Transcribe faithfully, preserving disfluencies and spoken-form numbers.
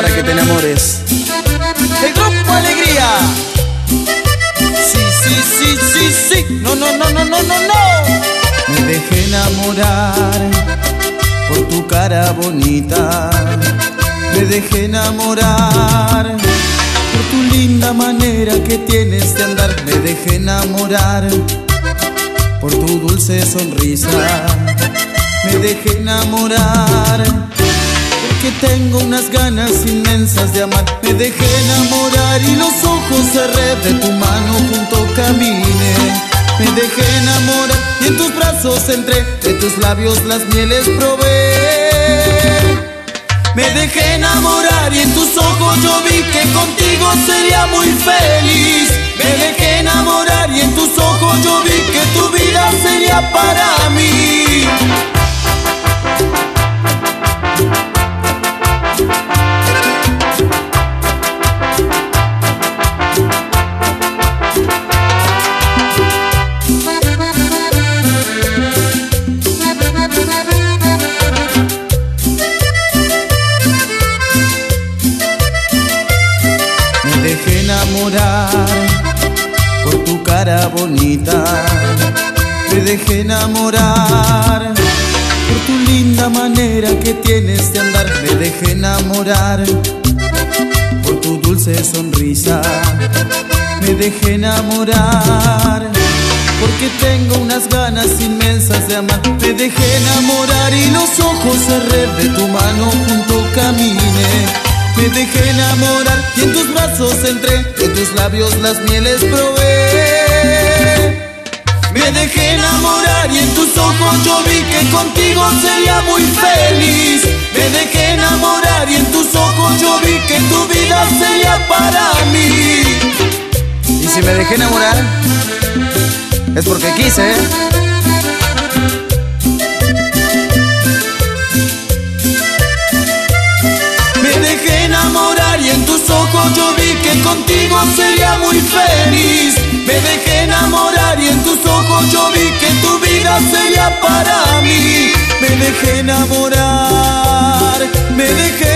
para que te enamores. El Grupo Alegría. Sí, sí, sí, sí, sí. No, no, no, no, no, no, no. Me dejé enamorar por tu cara bonita. Me dejé enamorar por tu linda manera que tienes de andar. Me dejé enamorar por tu dulce sonrisa. Me dejé enamorar porque tengo unas ganas inmensas de amar. Me dejé enamorar y los ojos cerré, de tu mano junto caminé. Me dejé enamorar y en tus brazos entré, de tus labios las mieles probé. Me dejé enamorar y en tus ojos yo vi que contigo sería muy feliz. Me dejé enamorar y en tus ojos yo vi que tu vida sería para mí. Me dejé enamorar por tu cara bonita. Me dejé enamorar por tu linda manera que tienes de andar. Me dejé enamorar por tu dulce sonrisa. Me dejé enamorar porque tengo unas ganas inmensas de amar. Me dejé enamorar y los ojos cerré, de tu mano junto caminé. Me dejé enamorar y en tus brazos entré, de tus labios las mieles probé. Me dejé enamorar y en tus ojos yo vi que contigo sería muy feliz. Me dejé enamorar y en tus ojos yo vi que tu vida sería para mí. Y si me dejé enamorar, es porque quise, ¿eh? Me dejé enamorar y en tus ojos yo vi que contigo sería muy feliz. Me dejé enamorar y en tus ojos yo vi que tu vida sería para mí. Me dejé enamorar, me dejé